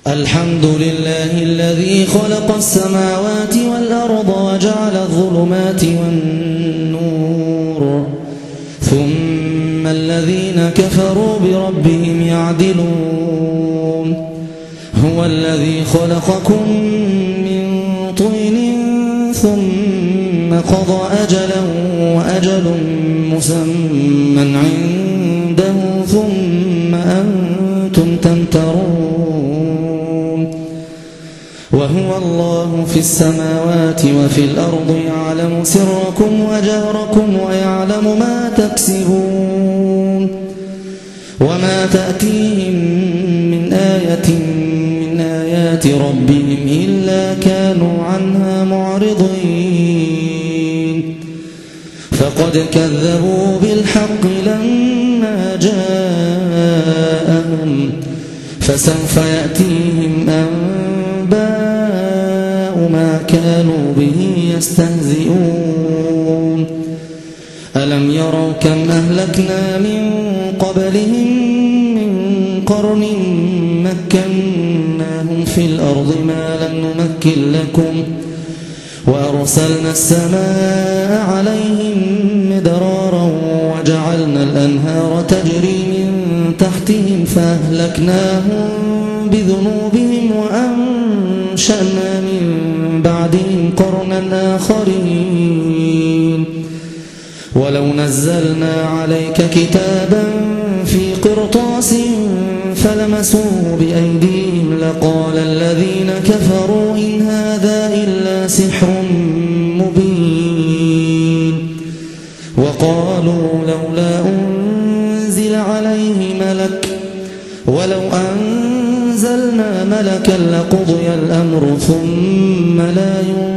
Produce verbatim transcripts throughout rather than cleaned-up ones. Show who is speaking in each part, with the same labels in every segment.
Speaker 1: الحمد لله الذي خلق السماوات والأرض وجعل الظلمات والنور ثم الذين كفروا بربهم يعدلون هو الذي خلقكم من طين ثم قضى أجلا وأجل مسمى عنده ثم أنتم تمترون وهو الله في السماوات وفي الأرض يعلم سركم وجهركم ويعلم ما تكسبون وما تأتيهم من آية من آيات ربهم إلا كانوا عنها معرضين فقد كذبوا بالحق لما جاءهم فسوف يأتيهم أنباء ما كانوا به يستهزئون ألم يروا كم أهلكنا من قبلهم من قرن مكناهم في الأرض ما لم نمكن لكم وأرسلنا السماء عليهم مدرارا وجعلنا الأنهار تجري من تحتهم فأهلكناهم بذنوبهم وأنشأنا من بعدهم قرنا آخرين ولو نزلنا عليك كتابا في قرطاس فلمسوه بأيديهم لقال الذين كفروا إن هذا إلا سحر مبين وقالوا لولا أنزل عليه ملك ولو أنزلنا ملكا لقضي الأمر ثم لا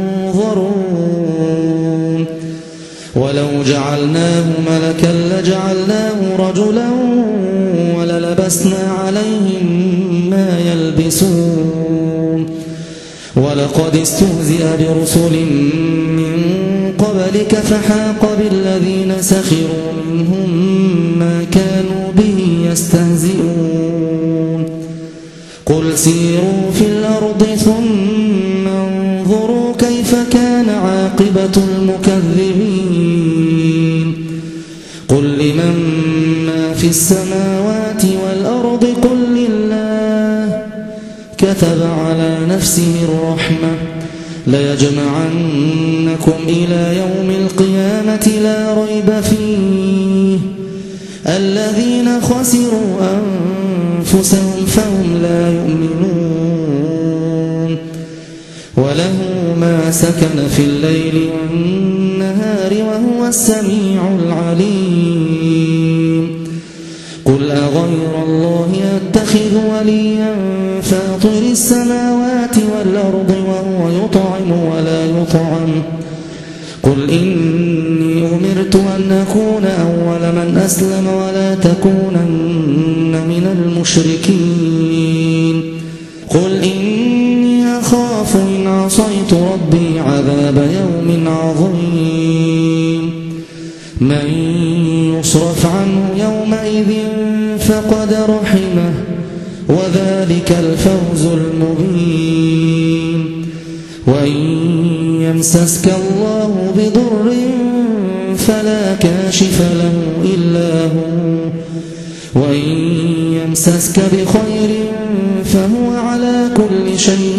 Speaker 1: ينظرون ولو جعلناه ملكا لجعلناه رجلا وللبسنا عليهم ما يلبسون ولقد استهزئ برسل من قبلك فحاق بالذين سخروا منهم ما كانوا به يستهزئون قل سيروا في الأرض ثم انظروا كيف كان عاقبة المكذبين قل لمن ما في السماوات والأرض قل لله كتب على نفسه الرحمة ليجمعنكم إلى يوم القيامة لا ريب فيه الذين خسروا أنفسهم فهم لا يؤمنون وله ما سكن في الليل والنهار وهو السميع العليم قل أغير الله يتخذ وليا فاطر السماوات والأرض وهو يطعم ولا يطعم قل إني أمرت أن أكون أول من أسلم ولا تكونن من المشركين قل إني أخاف إن عصيت ربي عذاب يوم عظيم من يصرف عنه يومئذ فقد رحمه وذلك الفوز المبين وإن يمسسك الله بضر فلا كاشف له إلا هو وإن يمسسك بخير فهو على كل شيء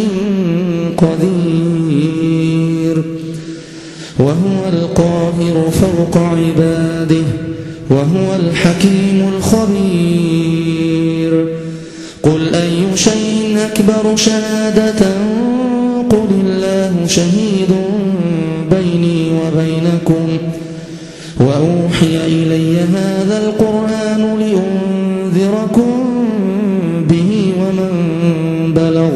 Speaker 1: قدير وهو القاهر فوق عباده وهو الحكيم الخبير قل أي شيء أكبر شهادة قل الله شهيد بيني وبينكم وأوحي إلي هذا القرآن لأنذركم به ومن بلغ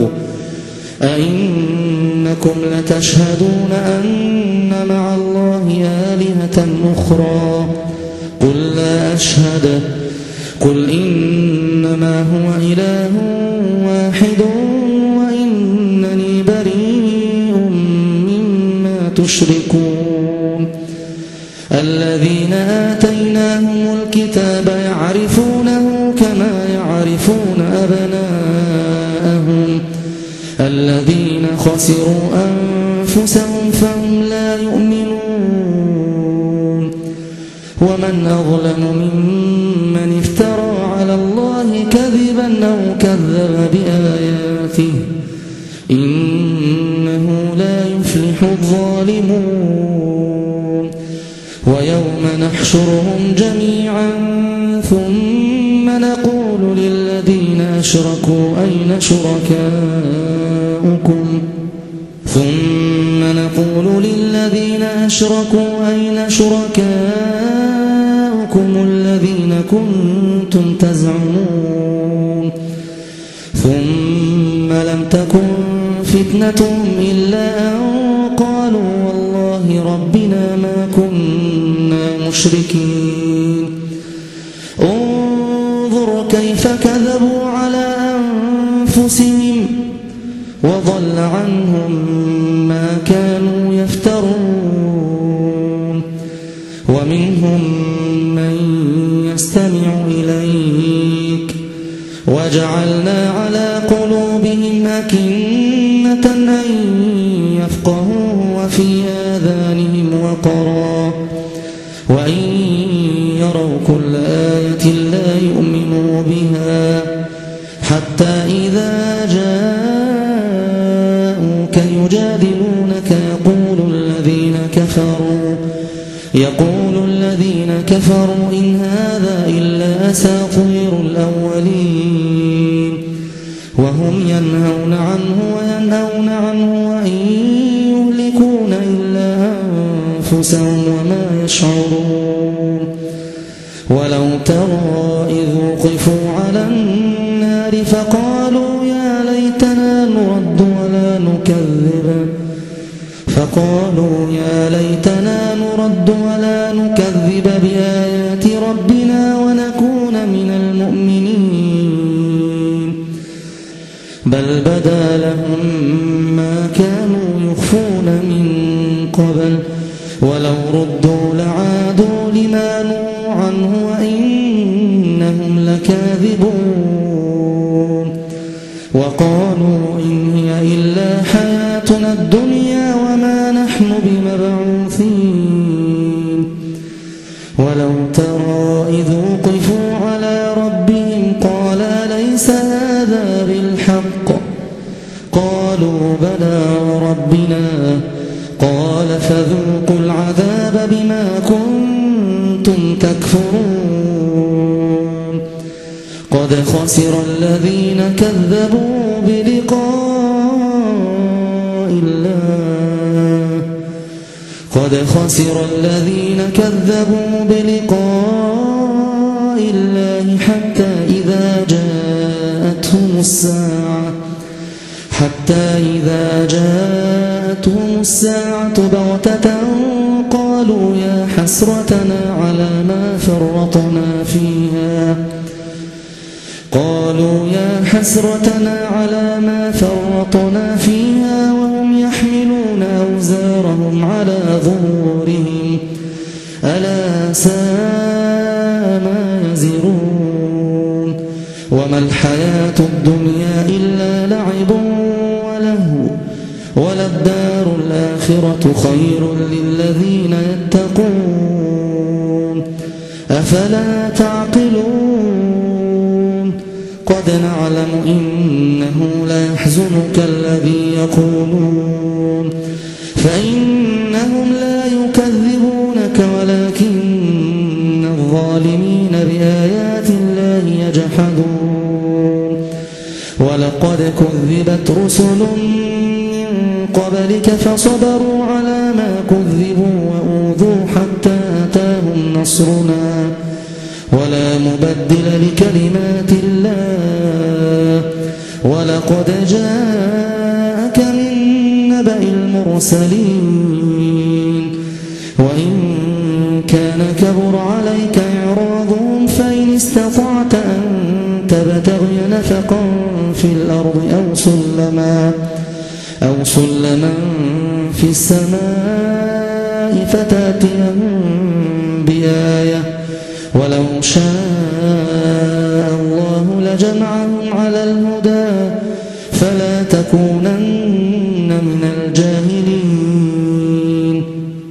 Speaker 1: أئنكم لتشهدون أن مع الله آلهة أخرى قل لا أشهد قل إنما هو إله واحد وإنني بريء مما تشركون الذين آتيناهم الكتاب يعرفونه كما يعرفون أبناءهم الذين خسروا أنفسهم فهم لا يؤمنون ومن أظلم ممن افترى على الله كذبا أو كذب بآياته إنه لا يفلح الظالمون ويوم نحشرهم جميعا ثم نقول للذين أشركوا أين شركاؤكم ثم نقول للذين أشركوا أين شركاؤكم الذين كنتم تزعمون ثم لم تكن فتنتهم إلا أن قالوا والله ربنا ما كنا مشركين انظر كيف كذبوا على أنفسهم وضل عنهم ما كانوا يفترون ومنهم من يستمع إليك وجعلنا على قلوبهم أكنة أن يفقهوه وفي آذانهم وقرا وإن يروا كل آية لا يؤمنوا بها حتى إذا جاءوك يجادلونك يقول الذين كفروا يقول الذين كفروا إن هذا إلا أساطير الأولين وهم ينهون عنه وينهون عنه وإن يهلكون إلا أنفسهم وما يشعرون ولو ترى إذ وقفوا على النار فقالوا يا ليتنا نرد ولا نكذب فقالوا يا ليتنا نرد ولا نكذب بآيات ربنا ونكون من المؤمنين بل بدا لهم ما كانوا يخفون من قبل ولو ردوا لعادوا لما نهوا عنه وإنهم لكاذبون وقالوا إن هي إلا حياتنا الدنيا وما نحن بمبعوثين ولو ترى إذ وقفوا على ربهم قال ليس هذا بالحق قالوا بلى ربنا قال فذوقوا العذاب بما كنتم تكفرون قد خسر الذين كذبوا بلقاء الله قد خسر الذين كذبوا بلقاء الله حتى إذا جاءتهم الساعة حتى إذا جاءتهم الساعة بغتة قالوا يا حسرتنا على ما فرطنا فيها قالوا يا حسرتنا على ما فرطنا فيها وهم يحملون أوزارهم على ظهورهم ألا ساء ما يزرون وما الحياة الدنيا إلا لعب ولهو وللدار الآخرة خير للذين يتقون أفلا تعقلون قد نعلم إنه ليحزنك الذي يقولون فإنهم لا يكذبونك ولكن الظالمين بآيات الله يجحدون ولقد كذبت رسل من قبلك فصبروا على ما كذبوا وأوذوا حتى أتاهم نصرنا ولا مبدل لكلمات الله ولقد جاءك من نبأ المرسلين وإن كان كبر عليك إعراضهم فإن استطعت أن تبتغي نفقا في الأرض أو سلما أو سلما في السماء فتأتيهم بآية ولو شاء الله لجمعهم على الهدى فلا تكونن من الجاهلين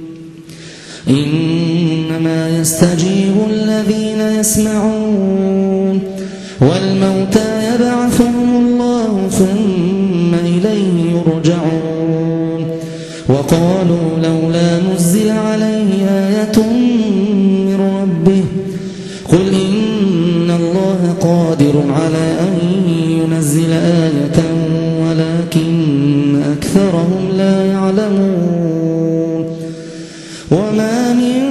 Speaker 1: إنما يستجيب الذين يسمعون والموتى يبعثهم الله ثم إليه يرجعون وقالوا لولا نزل عليه آية من ربه قل إن الله قادر على أن ينزل آية ولكن أكثرهم لا يعلمون وما من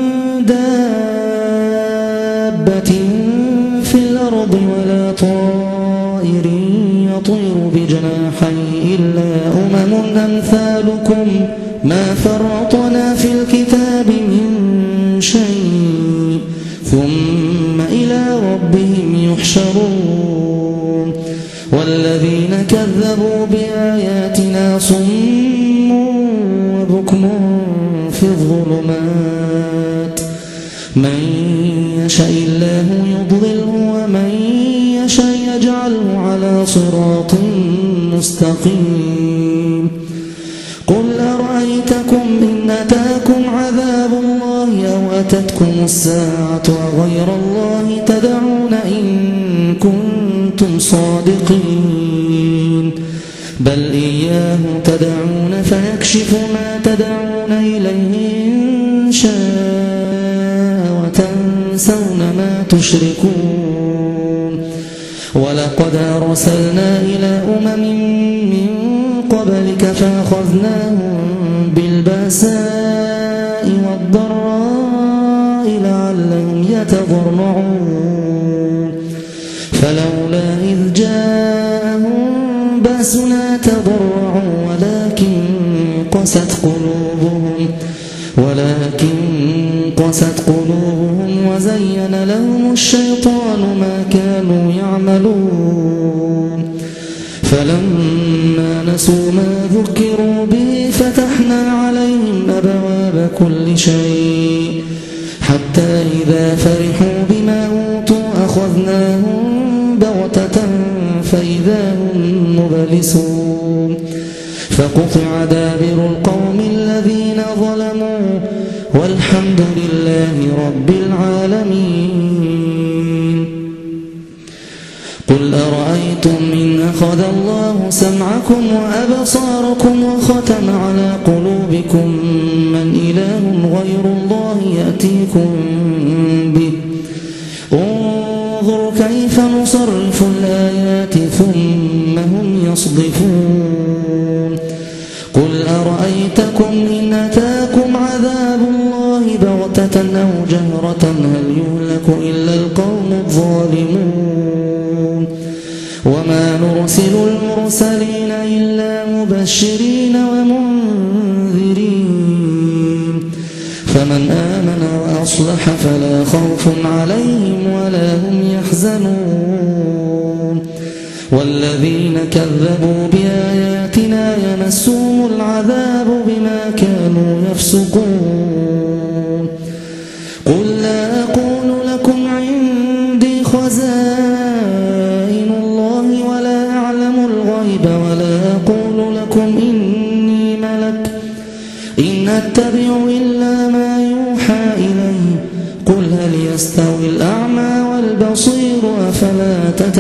Speaker 1: دابة في الأرض ولا طائر يطير بجناحيه إلا أمم أمثالكم ما فرطنا في الكتاب من شيء ثم إلى ربهم يحشرون والذين كذبوا بآياتنا صم وبكم في الظلمات من يشاء الله يضلله ومن يشاء يجعله على صراط مستقيم قل أرأيتكم إن أتاكم عذاب الله أو أتتكم الساعة وغير الله تدعون إن كنتم صادقين بل إياه تدعون فيكشف ما تدعون إليه إن شاء وتنسون ما تشركون ولقد أرسلنا إلى أمم من قبلك فأخذناهم بالبأساء والضراء لعلهم يتضرعون فلولا إذ جاءهم بأسنا تضرعوا ولكن قست قلوبهم ولكن قست قلوبهم وزين لهم الشيطان ما كانوا يعملون فلما نسوا ما ذكروا به فتحنا عليهم أبواب كل شيء حتى إذا فرحوا بما أوتوا أخذناهم بغتة فإذا هم مبلسون فقطع دابر القوم الذين ظلموا والحمد لله رب العالمين قل أرأيتم إن أخذ الله سمعكم وأبصاركم وختم على قلوبكم من إله غير الله يأتيكم به انظر كيف نصرف الآيات ثم هم يصدفون قل أرأيتكم إن أتاكم عذاب الله بغتة أو جهرة هل يهلك إلا القوم الظالمون وما نرسل المرسلين إلا مبشرين ومنذرين فمن آمن وأصلح فلا خوف عليهم ولا هم يحزنون والذين كذبوا بآياتنا يمسهم العذاب بما كانوا يفسقون قل لا أقول لكم عندي خزائن الله ولا أعلم الغيب ولا أقول لكم إني ملك إن أتبع إلا ما يوحى إلي قل هل يستوي الأعمى والبصير أفلا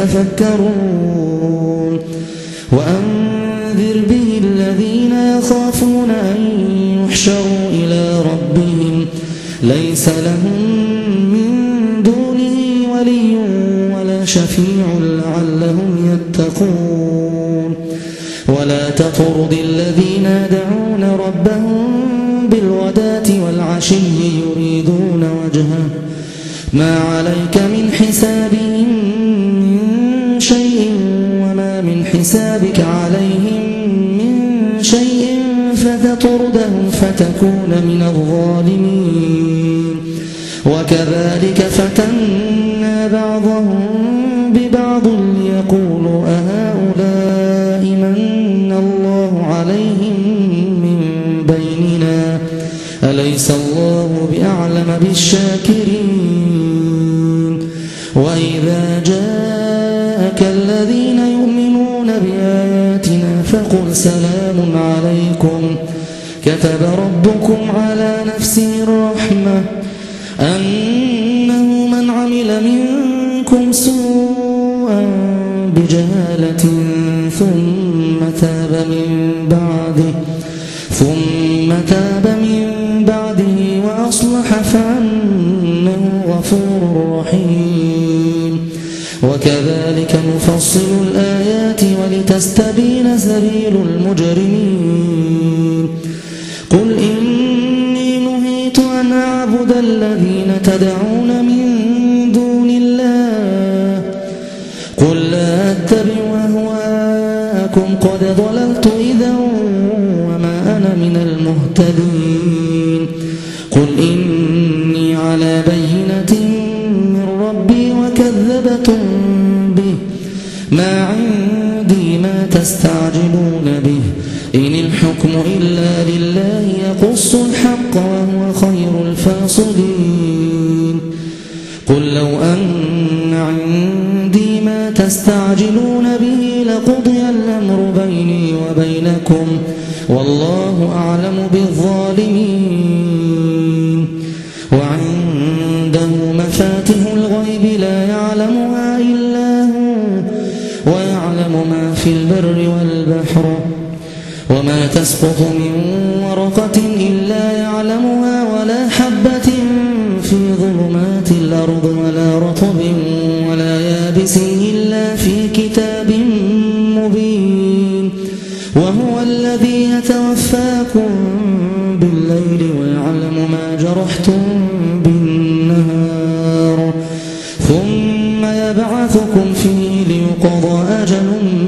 Speaker 1: تتفكرون وأنذر به الذين يخافون أن يحشروا إلى ربهم ليس لهم من دونه ولي ولا شفيع لعلهم يتقون ولا تطرد الذين يدعون ربهم بالغداة والعشي يريدون وجهه ما عليك من حسابهم من شيء وما من حسابك عليهم من شيء فتطردهم فتكون من الظالمين وكذلك فتنا بعضهم ببعض ليقولوا أهؤلاء من الله عليهم من بيننا أليس الله بأعلم بالشاكرين وإذا جاءك الذين يؤمنون بآياتنا فقل سلام عليكم كتب ربكم على نفسه الرحمة أنه من عمل منكم سوءا بجهالة ثم تاب من بعده ثم تاب من بعده وأصلح فأنه غفور رحيم. وكذلك نفصل الآيات ولتستبين سبيل المجرمين. قل إني نهيت أن أعبد الذين تدعون من دون الله قل لا أتبع أهواءكم قد ضللت إذا وما أنا من المهتدين. قل إني على بينة من ربي وكذبتم به ما عندي ما تستعجلون به إن الحكم إلا لله يقص الحق وهو خير الفاصلين. قل لو أن عندي ما تستعجلون به لقضي الأمر بيني وبينكم والله أعلم بالظالمين. وعنده مفاتح الغيب لا يعلمها إلا هو ويعلم ما في البر والبحر وما تسقط من ورقة إلا يعلمها ولا حبة في ظلمات الأرض ولا رطب ولا يابس إلا في كتاب مبين. وهو الذي يتوفاكم بالليل ويعلم ما جرحتم بالنهار ثم يبعثكم فيه ليقضى أجل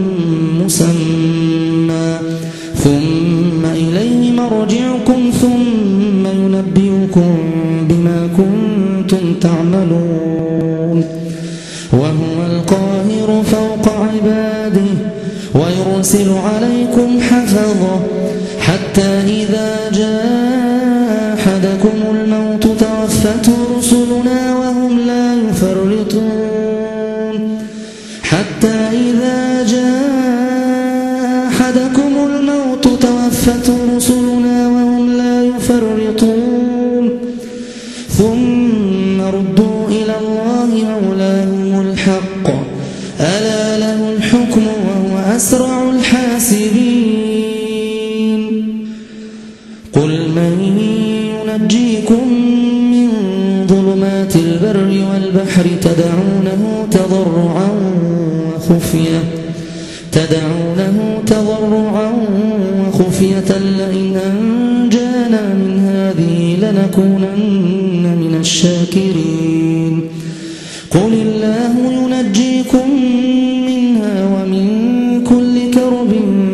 Speaker 1: مسمى ثم إليه مرجعكم ثم ينبئكم بما كنتم تعملون. وهو القاهر فوق عباده ويرسل عليكم حفظة حتى إذا جاء أحدكم الموت توفته رسلنا وهم لا يفرطون حتى إذا جاء أحدكم الموت توفته رسلنا وهم لا يفرطون ثم ردوا إلى الله مولاهم الحق ألا له الحكم وهو أسرع الحاسبين. قل من ينجيكم من ظلمات البر والبحر تدعونه تضرعا وخفية تدعونه تضرعا وخفية لئن أنجانا من هذه لنكونن من الشاكرين. قل الله ينجيكم منها ومن كل كرب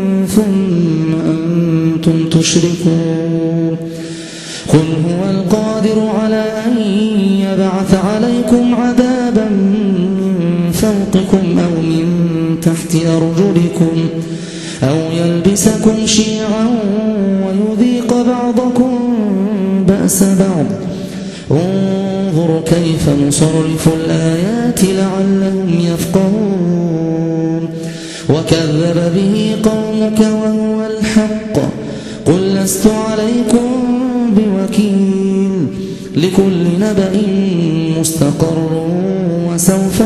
Speaker 1: ثم أنتم تشركون. قل هو القادر على أن يبعث عليكم عذابا من فوقكم أو من تحت أرجلكم أو يلبسكم شيعا ويذيق بعضكم بأس بعض انظر كيف نصرف الآيات لعلهم يفقهون. وكذب به قومك وهو الحق قل لست عليكم بوكيل لكل نبأ مستقر وسوف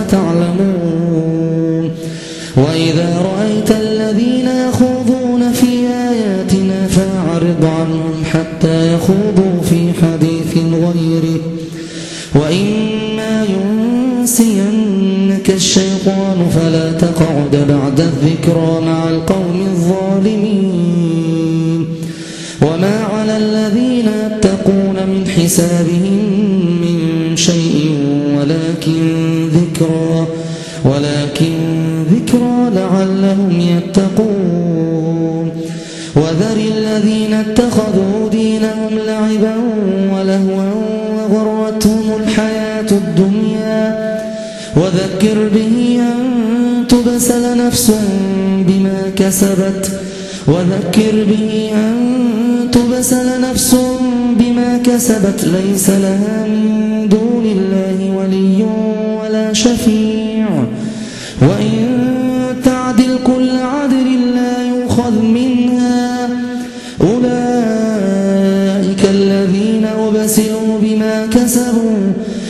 Speaker 1: تعلمون. وإذا رأيت الذين يخوضون في آياتنا فأعرض عنهم حتى يخوضوا في حديث غيره وإما ينسينك الشيطان فلا تقعد بعد الذكرى مع القوم الظالمين. وما على الذين يتقون من حسابهم من شيء ولكن ذكرى ولكن ذكرى لعلهم يتقون. وذر الذين اتخذوا دينهم لعبا ولهوا وغرتهم الحياة الدنيا وذكر به أن تبسل نفس بما كسبت وذكر به أن تبسل نفس بما كسبت ليس لها من دون الله ولي ولا شفيع وإن تعدل كل عدل لا يؤخذ منها أولئك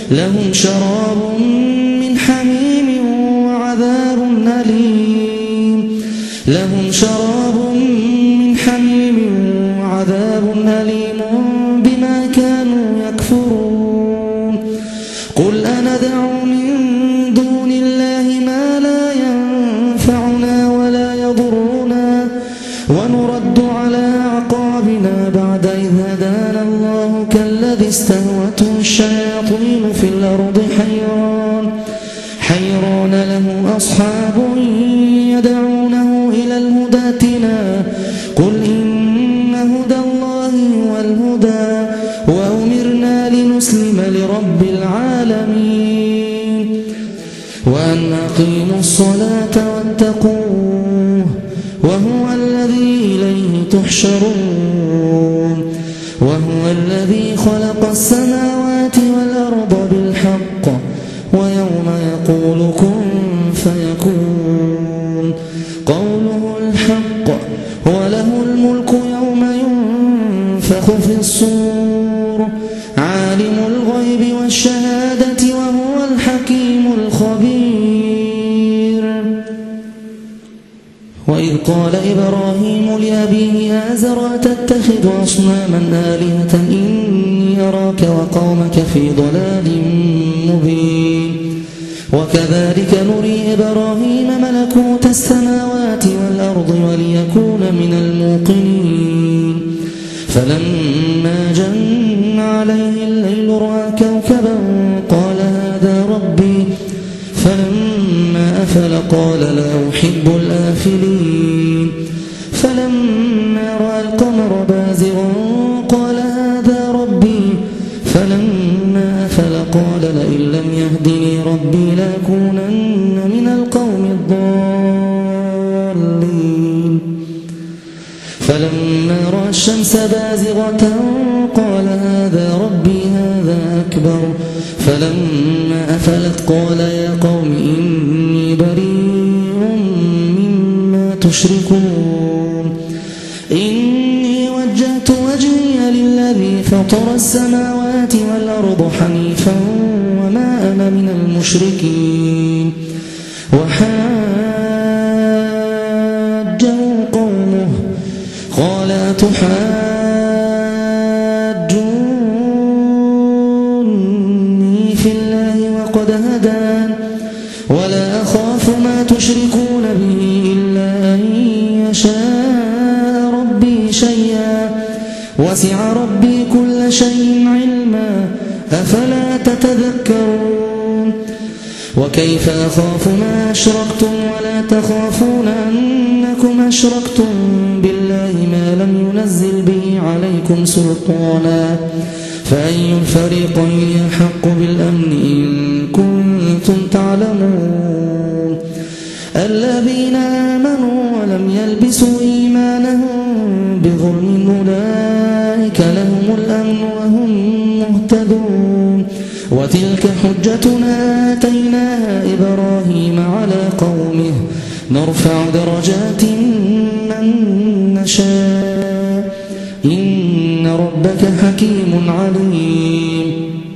Speaker 1: لهم شراب من حميم وعذاب أليم لهم شراب من حميم وعذاب أليم بما كانوا يكفرون قل أندع من دون الله ما لا ينفعنا ولا يضرنا ونرد على أعقابنا بعد إذ هدانا الله كالذي استهوته الشياطين في الأرض حيران حيران له أصحاب يدعونه إلى الهدى ائتنا قل إن هدى الله هو الهدى وأمرنا لنسلم لرب العالمين وأن أقيموا الصلاة واتقوه وهو الذي إليه تحشرون وهو الذي خلق السماوات والأرض بالحق ويوم يقول كن فيكون قوله الحق وله الملك يوم ينفخ في الصور عالم الغيب والشهادة وهو الحكيم الخبير وإذ قال إبراهيم لأبيه آزر تتخذ أصناما آلهة إني أراك وقومك في ضلال مبين وكذلك نري إبراهيم ملكوت السماوات والأرض وليكون من الموقنين فلما جن عليه الليل رأى كوكبا قال هذا ربي فلما أفل قال لا أحب الآفلين فلما رأى القمر بازغا قال هذا ربي فلما أفل قال لئن لم يهدني ربي لأكونن من القوم الضالين فلما رأى الشمس بازغة قال هذا ربي هذا أكبر فلما أفلت قال يا قوم إني بريء مما تشركون إني وجهت وجهي للذي فطر السماوات والأرض حنيفا وما أنا من المشركين وحاجه قومه قال أتحاجوني في الله وقد هدان ولا أخاف ما تشركون به إلا أن يشاء ربي شيئا وسع ربي كل شيء علما أفلا تتذكرون وكيف أخاف ما أشركتم ولا تخافون أنكم أشركتم بالله ما لم ينزل به عليكم سلطانا فأي الفريقين يحق بالأمن إن كنتم تعلمون الذين آمنوا ولم يلبسوا إيمانهم بظلم أولئك لهم الأمن وهم مهتدون وتلك حجتنا آتيناها إبراهيم على قومه نرفع درجات من نشاء إن ربك حكيم عليم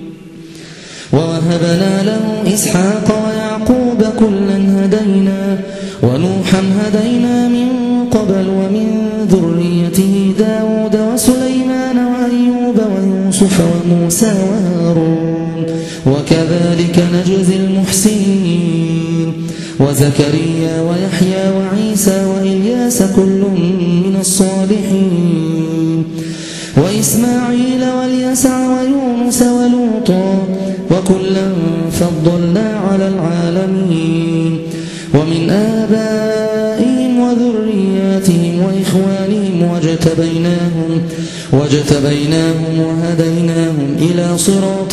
Speaker 1: ووهبنا له إسحاق ويعقوب كلا هدينا ونوحا هدينا من قبل ومن ذريته داود وسليمان وأيوب ويوسف وموسى وهارون وكذلك نجزي المحسنين وزكريا ويحيى وعيسى وإلياس كل من الصالحين وإسماعيل واليسع ويونس ولوطا وكلا فضلنا على العالمين ومن آبائهم وذرياتهم وإخوانهم واجتبيناهم واجتبيناهم وهديناهم إلى صراط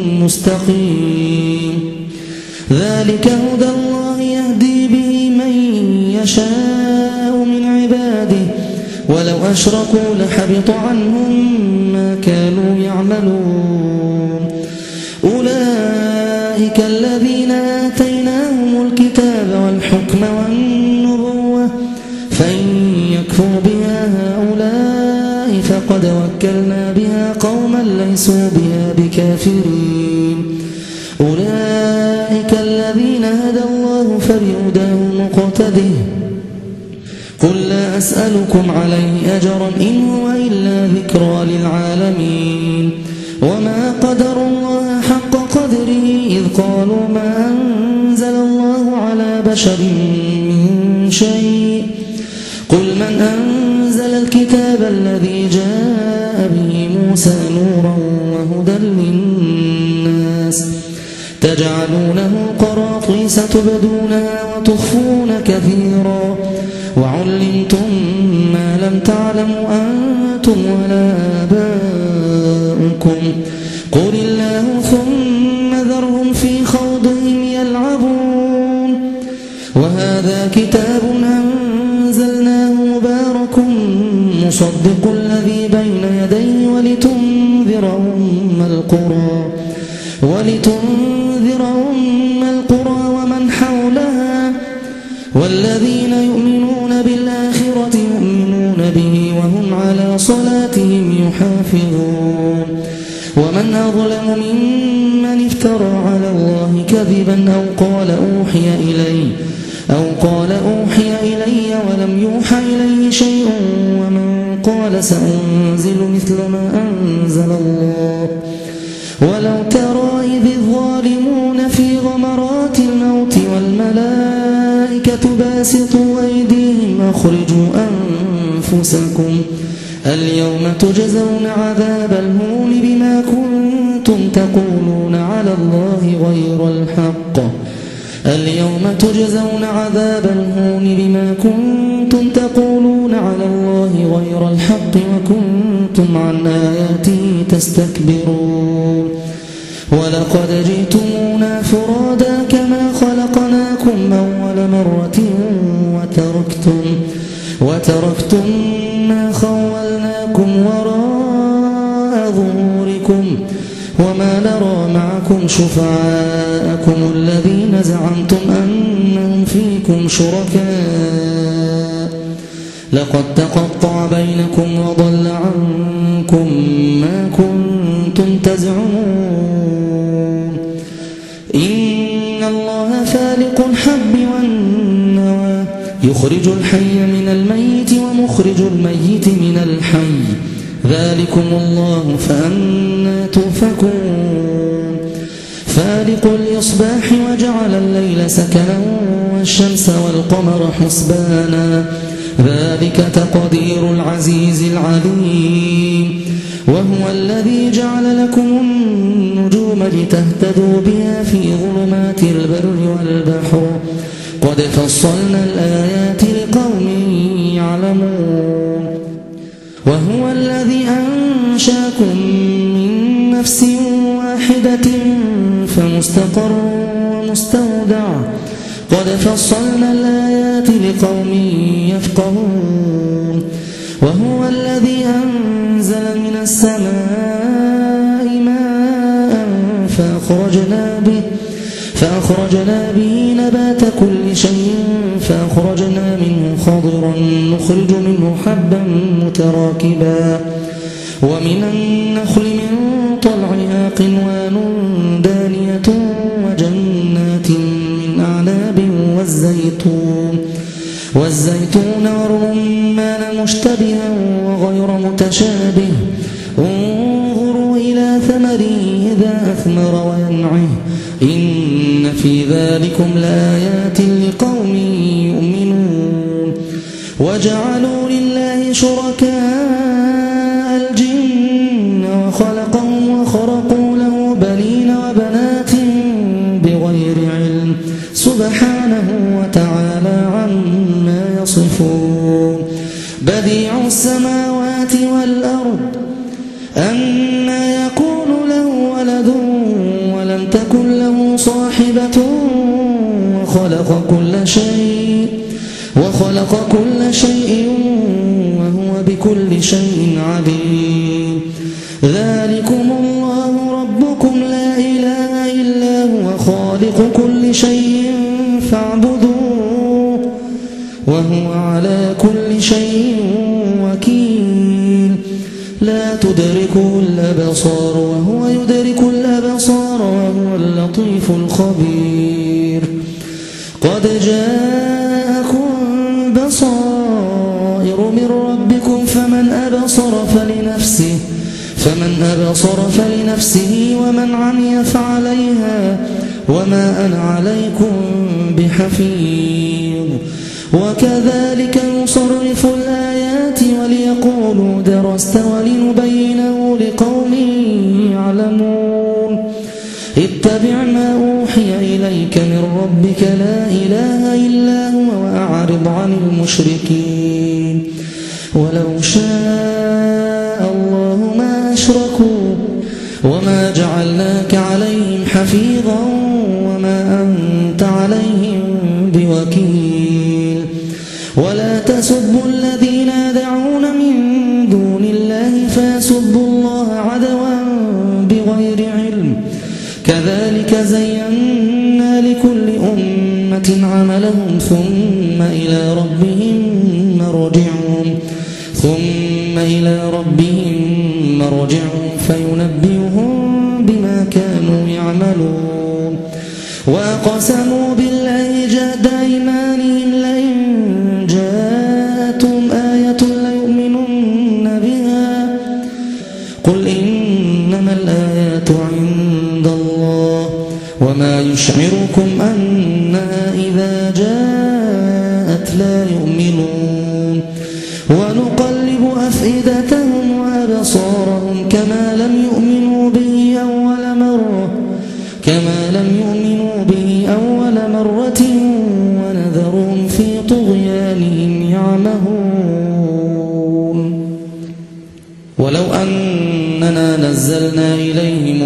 Speaker 1: مستقيم ذلك هدى الله يهدي به من يشاء من عباده ولو أشركوا لحبط عنهم ما كانوا يعملون أولئك الذين آتيناهم الكتاب والحكم والنبوة فإن يكفر بها هؤلاء فقد وكلنا بها قوما ليسوا بها بكافرين هدى الله فبهداه مقتده قل لا أسألكم عليه أجرا إن هو إلا ذكرى للعالمين وما قدروا الله حق قدره إذ قالوا ما أنزل الله على بشر من شيء قل من أنزل الكتاب الذي جاء به موسى نورا وهدى للناس تجعلونه قراطيس تبدونها وتخفون كثيرا وعلمتم ما لم تعلموا أنتم ولا آباؤكم قل الله ثم ذرهم في خوضهم يلعبون وهذا كتاب أنزلناه مبارك مصدق الذي بين يديه ولتنذر أم القرى ولتنذر أم القرى ومن حولها والذين يؤمنون بالآخرة يؤمنون به وهم على صلاتهم يحافظون ومن أظلم ممن افترى على الله كذبا أو قال أوحي إلي أو قال أوحي إلي ولم يوحى إليه شيء ومن قال سأنزل مثل ما أنزل الله ولو ترى إذ الظالمون في غمرات الموت والملائكة باسطوا أيديهم أخرجوا أنفسكم اليوم تجزون عذاب الهون بما كنتم تقولون على الله غير الحق اليوم تجزون عذاب الهون بما كنتم تقولون على الله غير الحق وكنتم عن آياته تستكبرون ولقد جئتمونا فرادا كما خلقناكم أول مرة وتركتم وتركتم ما خولناكم وراء ظهوركم وما نرى معكم شفعاءكم الذين زعمتم أنهم فيكم شركاء لقد تقطع بينكم وضل عنكم ما كنتم تزعمون إن الله فالق الحب والنوى يخرج الحي من الميت ومخرج الميت من الحي ذلكم الله فأنى تؤفكون فالق الإصباح وجعل الليل سكنا والشمس والقمر حسبانا ذلك تقدير العزيز العليم وهو الذي جعل لكم النجوم لتهتدوا بها في ظلمات البر والبحر قد فصلنا الآيات لقوم يعلمون وهو الذي أنشاكم من نفس واحدة فمستقر ومستودع قد فصلنا الآيات لقوم يفقهون وهو الذي أنزل من السماء ماء فأخرجنا به فأخرجنا به نبات كل شيء فأخرجنا منه خضرا نخرج منه حبا متراكبا ومن النخل من طلعها قنوان دانية وجنات من أعناب والزيتون والزيتون والرمان مشتبها وغير متشابه انظروا إلى ثمره إذا أثمر وينعه إن في ذلكم لآيات لقوم يؤمنون وجعلوا لله شركاء الجن وخلقهم وخرقوا له بنين وبنات بغير علم سبحانه وتعالى عما يصفون بديع السماوات والأرض أنى يكون له ولد ولم تكن له صاحبة وخلق كل شيء وخلق كل شيء وهو بكل شيء عليم ذلكم الله ربكم لا إله إلا هو خالق كل شيء فاعبدوه وهو على كل شيء وكيل لا تدركه الأبصار وهو يدرك الأبصار وهو اللطيف الخبير قد جاءكم بصائر من ربكم فمن أبصر فلنفسه فمن أبصر فلنفسه ومن عمي فعليها وما أنا عليكم بحفيظ وكذلك نصرف الآيات وليقولوا درست ولنبينه لقوم يعلمون اتبع ما أوحي إليك من ربك لا إله إلا هو وأعرض عن المشركين ولو شاء الله ما أشركوا وما جعلناك عليهم حفيظا وما أنت عليهم بوكيل ولا تسبوا الذين يدعون من دون الله فيسبوا الله عدوا بغير علم كذلك زينا لكل أمة عملهم ثم إلى ربهم مرجعهم ثم إلى ربهم مرجعهم فينبئهم بما كانوا يعملون وأقسموا بالله جهد أيمانهم لئن جاءتهم آية ليؤمنن بها قل إنما الآيات عند الله وما يشعركم أنها إذا جاءت لا يؤمنون ونقلب أفئدتهم وأبصارهم كما لم يؤمنوا به أول مرة كما لم يؤمنوا به أول مرة ونذرهم في طغيانهم يعمهون ولو أننا نزلنا إليهم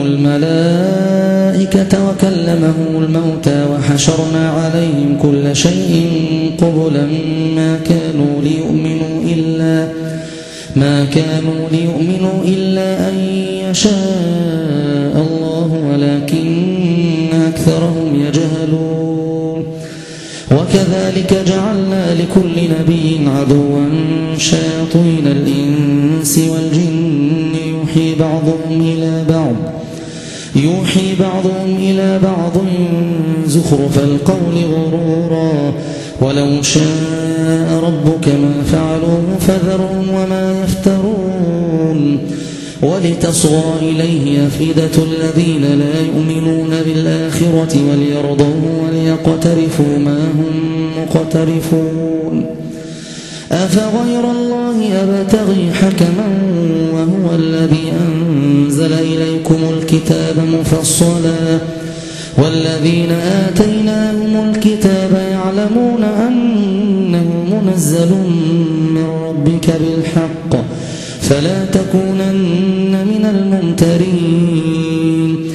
Speaker 1: الملائكة وكلمهم الموتى وحشرنا عليهم كل شيء قبلا ما كانوا ليؤمنوا إلا ما كانوا ليؤمنوا إلا أن يشاء الله ولكن أكثرهم يجهلون وكذلك جعلنا لكل نبي عدوا شياطين الإنس والجن يوحي بعضهم إلى بعض يوحي بعضهم إلى بعض زخرف القول غرورا ولو شاء ربك ما فعلوه فذرهم وما يفترون ولتصغى إليه أفئدة الذين لا يؤمنون بالآخرة وليرضوه وليقترفوا ما هم مقترفون أفغير الله أبتغي حكما وهو الذي أنزل إليكم الكتاب مفصلا والذين آتيناهم الكتاب يعلمون أنه منزل من ربك بالحق فلا تكونن من الممترين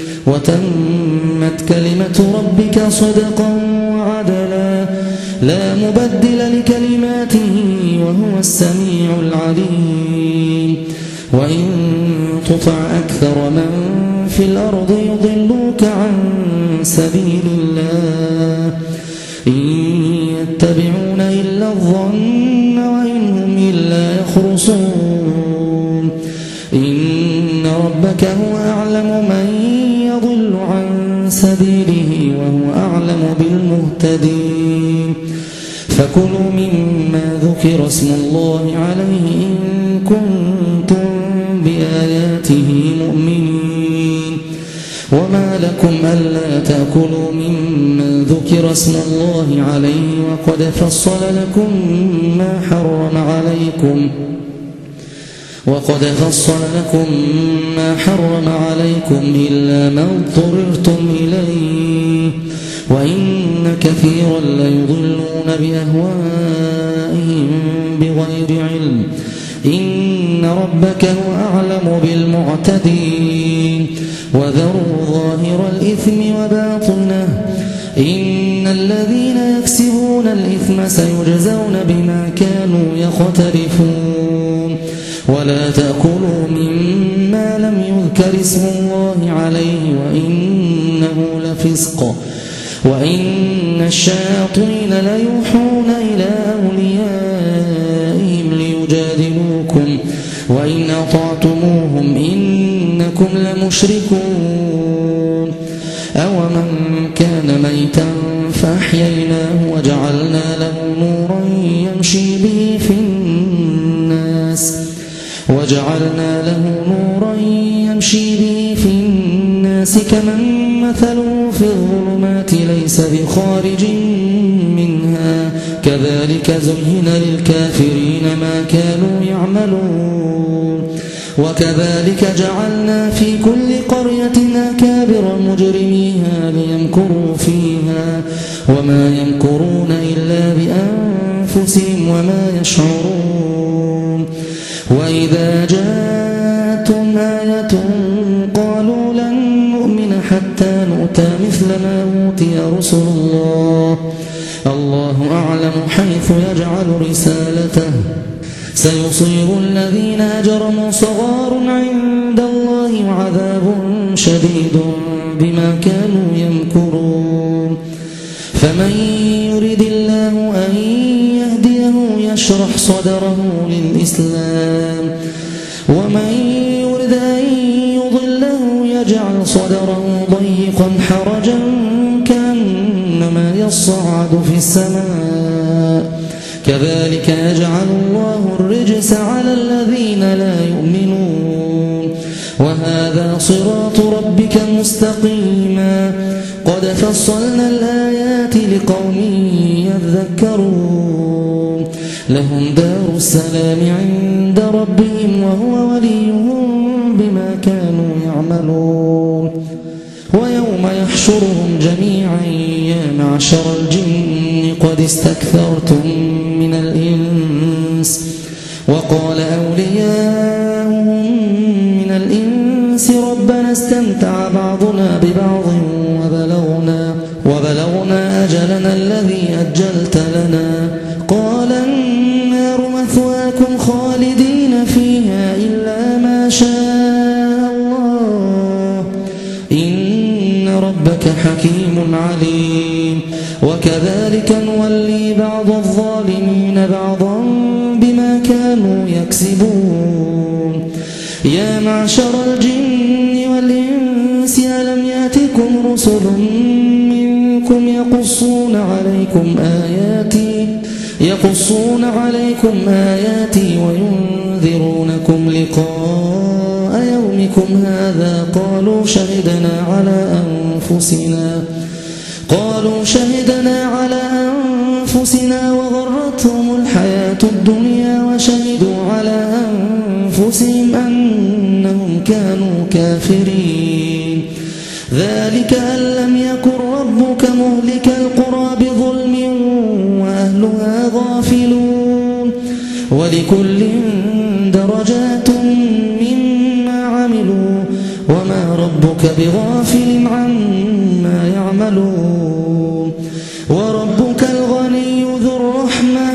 Speaker 1: وتمت كلمة ربك صدقا وعدلا لا مبدل لكلماته وهو السميع العليم وإن تطع أكثر من في الأرض يضلوك عن سبيل الله إن يتبعون إلا الظن وإن هم إلا يخرصون إن ربك هو أعلم من يضل عن سبيله وهو أعلم بالمهتدين فكلوا مما ذكر اسم الله عليه إن كنتم بآياته مؤمنين وما لكم ألا تأكلوا مما ذكر اسم الله عليه وقد فصل لكم ما حرم عليكم وقد فصل لكم ما حرم عليكم إلا ما اضطررتم إليه وإن كثيرا ليضلون بأهوائهم بغير علم إن ربك هو أعلم بالمعتدين وذروا ظاهر الإثم وباطنه إن الذين يكسبون الإثم سيجزون بما كانوا يقترفون ولا تأكلوا مما لم يذكر اسم الله عليه وإنه لفسق وإن الشياطين ليوحون إلى أوليائهم ليجادلوكم وإن أطعتموهم إنكم لمشركون أومن كان ميتا فأحييناه وجعلنا له نورا يمشي به في الناس وجعلنا له نورا يمشي به في الناس كمن مثله في الظلمات ليس بخارج منها كذلك زين للكافرين ما كانوا يعملون وكذلك جعلنا في كل قرية أكابر مجرميها ليمكروا فيها وما يمكرون إلا بأنفسهم وما يشعرون وإذا جاءتهم آية قالوا لن نؤمن حتى نؤتى مثل ما أوتي رسل الله الله أعلم حيث يجعل رسالته سيصيب الذين أجرموا صغار عند الله وعذاب شديد بما كانوا يمكرون فمن يرد الله أن يهديه يشرح صدره للإسلام ومن يرد أن يضله يجعل صدره ضيقا حرجا كأنما يصعد في السماء كذلك يجعل الله الرجس على الذين لا يؤمنون وهذا صراط ربك مستقيما قد فصلنا الآيات لقوم يذكرون لهم دار السلام عند ربهم وهو وليهم بما كانوا يعملون ويوم يحشرهم جميعا يا معشر الجن قد استكثرتم من الإنس وقال أولياؤهم من الإنس ربنا استمتع بعضنا ببعض وبلغنا, وبلغنا أجلنا الذي أجلت لنا قال النار مثواكم خالدين فيها إلا ما شاء الله إن ربك حكيم عليم وكذلك نولي بعض الظالمين بعضا بما كانوا يكسبون يا معشر الجن والإنس ألم يأتكم رسل منكم يقصون عليكم آياتي يقصون عليكم آياتي وينذرونكم لقاء يومكم هذا قالوا شهدنا على أنفسنا قالوا شهدنا على أنفسنا وغرتهم الحياة الدنيا وشهدوا على أنفسهم أنهم كانوا كافرين ذلك أن لم يكن ربك مهلك القرى بظلم وأهلها غافلون ولكل درجات مما عملوا وما ربك بغافل عما يعملون وربك الغني ذو الرحمة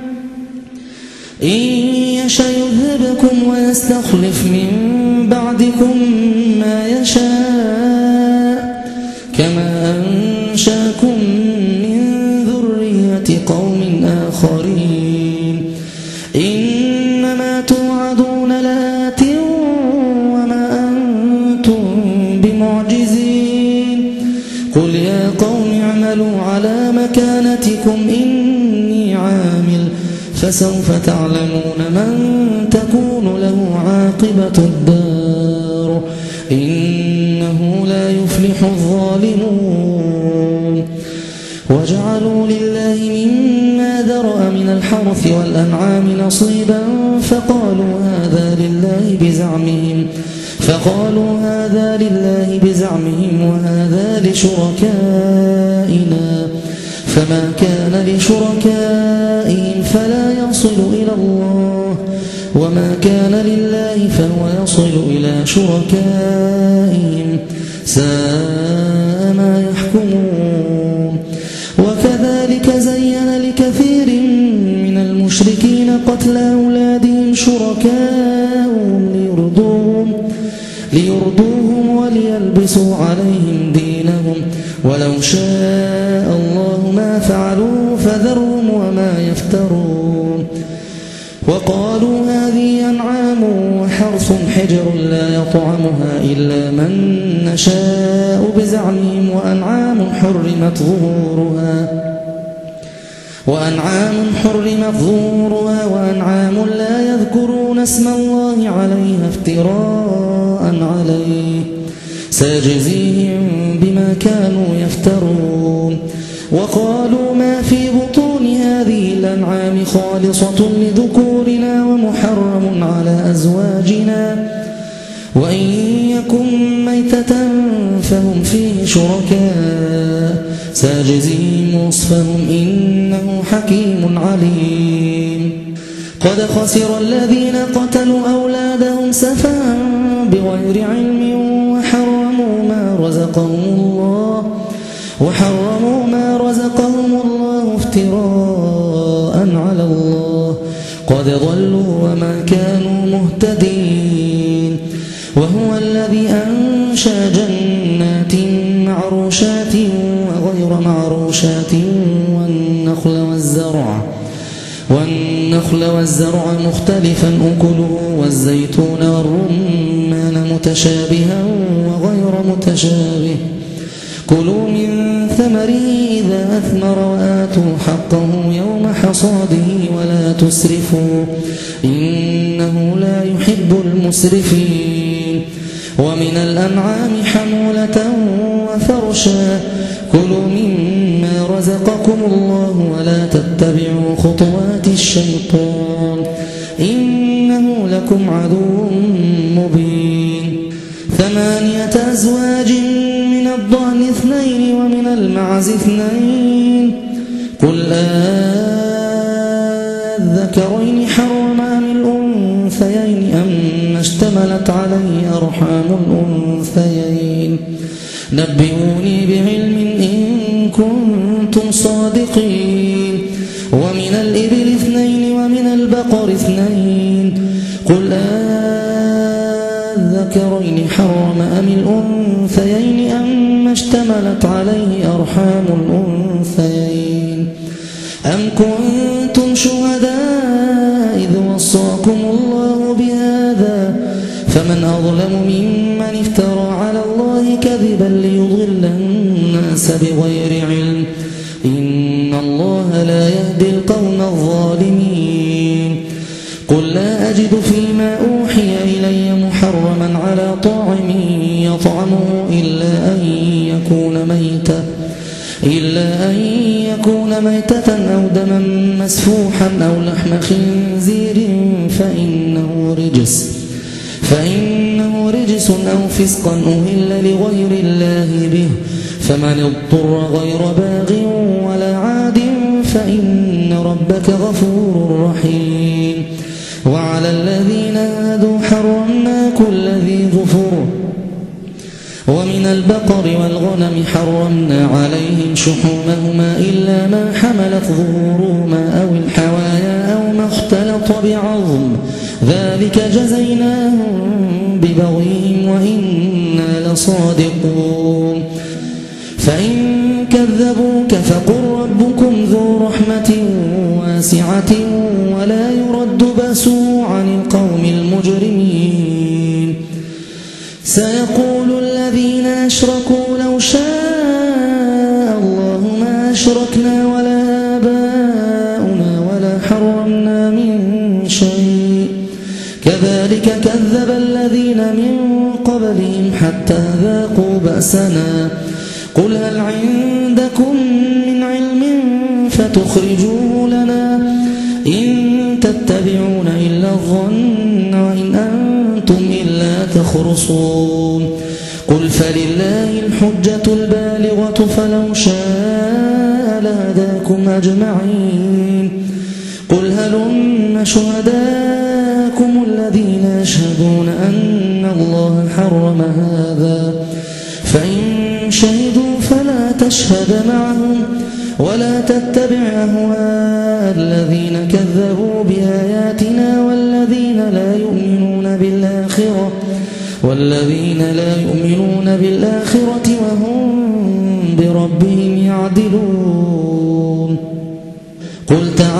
Speaker 1: إن يشأ يذهبكم ويستخلف من بعدكم ما يشاء كما أنشاكم من ذرية قوم آخرين إنما توعدون لآت وما أنتم بمعجزين قل يا قوم اعملوا على مكانتكم إني عامل فسوف تعلمون من تكون له عاقبة الدار إنه لا يفلح الظالمون وجعلوا لله مما ذرأ من الحرث والأنعام نصيبا فقالوا هذا لله بزعمهم فقالوا هذا لله بزعمهم وهذا لشركائنا فما كان لشركائهم فلا يصل إلى الله وما كان لله فهو يصل إلى شركائهم ساء ما يحكمون وكذلك زين لكثير من المشركين قتل أولادهم شركاءهم ليرضوهم, ليرضوهم وليلبسوا عليهم دينهم ولو شاء الله ما فعلوا فذرهم وما يفترون وقالوا هذه أنعام وحرث حجر لا يطعمها إلا من نشاء بزعمهم وأنعام حرمت ظهورها وأنعام حرمت ظهورها وأنعام لا يذكرون اسم الله عليها افتراء عليه سيجزيهم بما كانوا يفترون. وقالوا ما في بطون هذه الأنعام خالصة لذكورنا ومحرم على أزواجنا وإن يكن ميتة فهم فيه شركاء سيجزيهم وصفهم إنه حكيم عليم. قد خسر الذين قتلوا أولادهم سفها بغير علم وحرموا ما رزقهم الله وحرموا ما رزقهم الله افتراء على الله قد ضلوا وما كانوا مهتدين. وهو الذي أنشأ جنات معروشات وغير معروشات والنخل والزرع والنخل والزرع مختلفا أكله والزيتون والرمان متشابها وغير متشابه كلوا من ثمره إذا أثمر وآتوا حقه يوم حصاده ولا تسرفوا إنه لا يحب المسرفين. ومن الأنعام حمولة وفرشا كلوا مما رزقكم الله ولا تتبعوا خطوات الشيطان إنه لكم عدو مبين. ثمانية أزواج من الضأن اثنين ومن المعز اثنين قل أذكرين حرم أم الأنثيين أم اشتملت عليه أرحام الأنثيين نبئوني بعلم إن كنتم صادقين. ومن الإبل اثنين ومن البقر اثنين قل أذكرين حرم أم الأنثيين أم اشتملت عليه أرحام الأنثيين أم كنتم شهداء إذ وصاكم الله بهذا فمن أظلم ممن افترى على الله كذبا ليضل الناس بغير علم إن الله لا يهدي القوم الظالمين. قل لا أجد فيما أوحي إلي محرما على طاعم يطعمه إلا أن يكون ميتة إلا أن يكون ميتة أو دما مسفوحا أو لحم خنزير فإنه رجس فإنه رجس أو فسقا أهل لغير الله به فمن اضطر غير باغ ولا عاد فإن ربك غفور رحيم. وعلى الذين هادوا حرمنا كل ذي ظفر ومن البقر والغنم حرمنا عليهم شحومهما إلا ما حملت ظهورهما أو الحوايا أو ما اختلط بعظم ذلك جزيناهم ببغيهم وإنا لصادقون. فإن كذبوك فقل ربكم ذو رحمة واسعة ولا يرد بأسه عن القوم المجرمين. سيقول الذين أشركوا لو شاء الله ما أشركنا ولا آباؤنا ولا حرمنا من شيء كذلك كذب الذين من قبلهم حتى ذاقوا بأسنا قل هل عندكم من علم فتخرجوه لنا إن تتبعون إلا الظن وإن أنتم إلا تخرصون. قل فلله الحجة البالغة فلو شاء لهداكم أجمعين. قل هلم شهداءكم الذين يشهدون أن الله حرم هذا فإن شهدوا فلا تشهد معهم ولا تتبع أهواء الذين كذبوا بآياتنا والذين لا يؤمنون بالآخرة والذين لا يؤمنون بالآخرة وهم بربهم يعدلون. قل تعالوا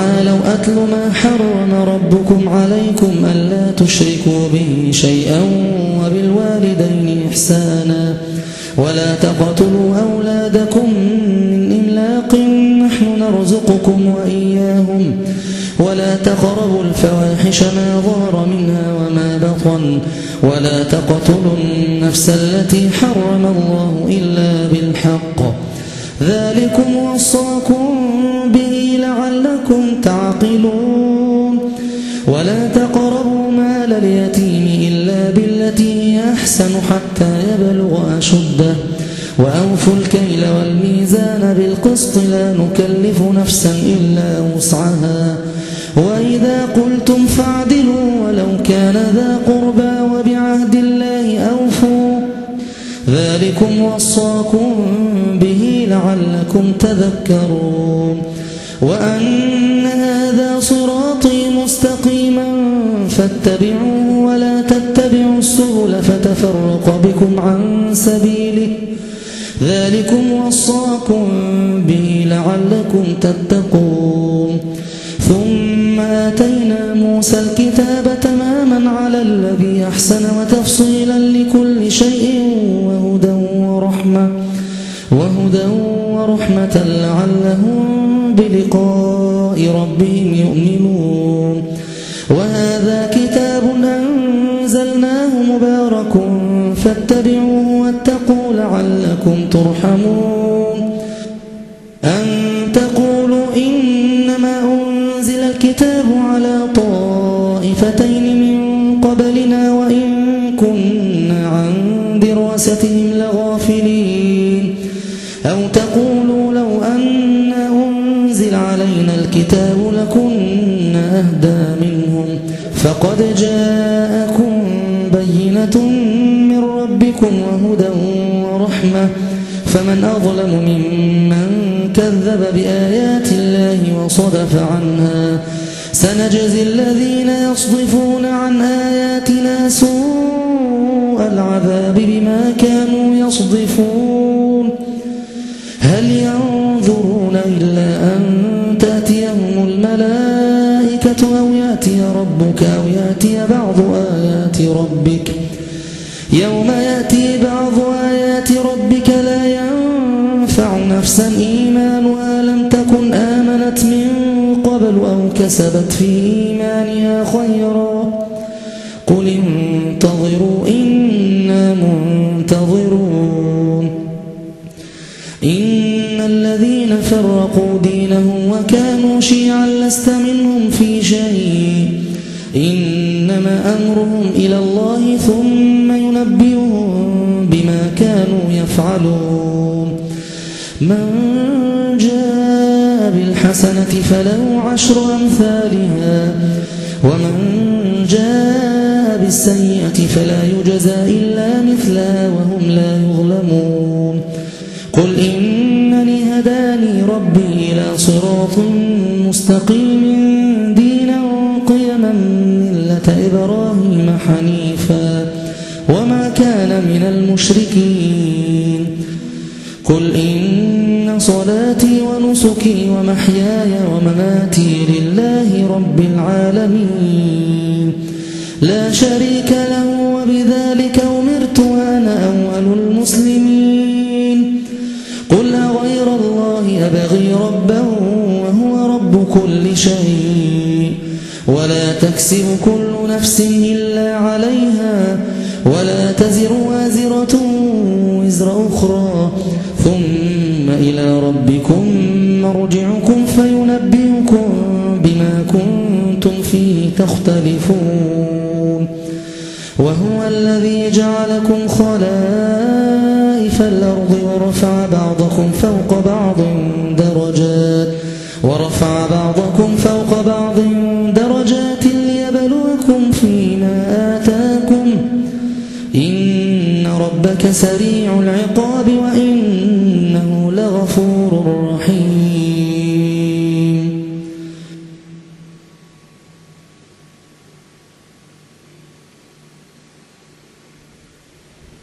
Speaker 1: أتل ما حرم ربكم عليكم ألا تشركوا به شيئا وبالوالدين إحسانا ولا تقتلوا أولادكم من إملاق نحن نرزقكم وإياهم ولا تقربوا الفواحش ما ظهر منها وما بطن ولا تقتلوا النفس التي حرم الله إلا بالحق ذلكم وصاكم به لعلكم تعقلون ولا تقربوا مال اليتيم إلا بالتي هي أحسن حتى يبلغ أشده وأوفوا الكيل والميزان بالقسط لا نكلف نفسا إلا وسعها وإذا قلتم فاعدلوا ولو كان ذا قربى وبعهد الله أوفوا ذلكم وصاكم به لعلكم تذكرون وأن هذا صراطي مستقيما فاتبعوه ولا تتبعوا السبل فتفرق بكم عن سبيله ذلكم وصاكم به لعلكم تتقون ثم آتينا موسى الكتاب تماما على الذي أحسن وتفصيلا لكل شيء وهدى ورحمة وهدى ورحمة لعلهم بلقاء ربهم يؤمنون وهذا كتاب أنزلناه مبارك فاتبعوه واتقوا لعلكم ترحمون أن تقولوا إنما أنزل الكتاب على طائفتين من قبلنا وإن كنا عن دراستهم لغافلين أو تقولوا لو أن أنزل علينا الكتاب لكنا أهدى منهم فقد جاءكم بينة من ربكم وهدى ورحمة فمن أظلم ممن كذب بآيات الله وصدف عنها سنجزي الذين يصدفون عن آياتنا سوء العذاب بما كانوا يصدفون هل ينظرون إلا أن تأتيهم الملائكة أو يأتي ربك أو يأتي بعض آيات ربك يوم يأتي بعض آيات ربك لا ينفع نفسا إيمانها لم تكن آمنت من قبل أو كسبت في إيمانها خيرا قل انتظروا إنا منتظرون إن الذين فرقوا دينهم وكانوا شيعا لست منهم في شيء إنما أمرهم إلى الله ثم ينبئهم بما كانوا يفعلون من جاء بالحسنة فله عشر أمثالها ومن جاء بالسيئة فلا يجزى إلا مثلها وهم لا يظلمون قل إنني هداني ربي إلى صراط مستقيم دينا قيما ملة إبراهيم حنيفا وما كان من المشركين قل إن صلاتي ونسكي ومحياي ومماتي لله رب العالمين لا شريك له وبذلك أمرت وأنا أول المسلمين قل أغير الله أبغي ربا وهو رب كل شيء ولا تكسب كل نفس إلا عليها ولا تزر وازرة وزر أخرى ثم إلى ربكم مرجعكم فينبئكم بما كنتم فيه تختلفون وهو الذي جعلكم خلائف الأرض ورفع بعضكم فوق بعض درجات ورفع بعضكم فوق بعض درجات ليبلوكم فيما آتاكم إن ربك سريع العقاب وإنه لغفور رحيم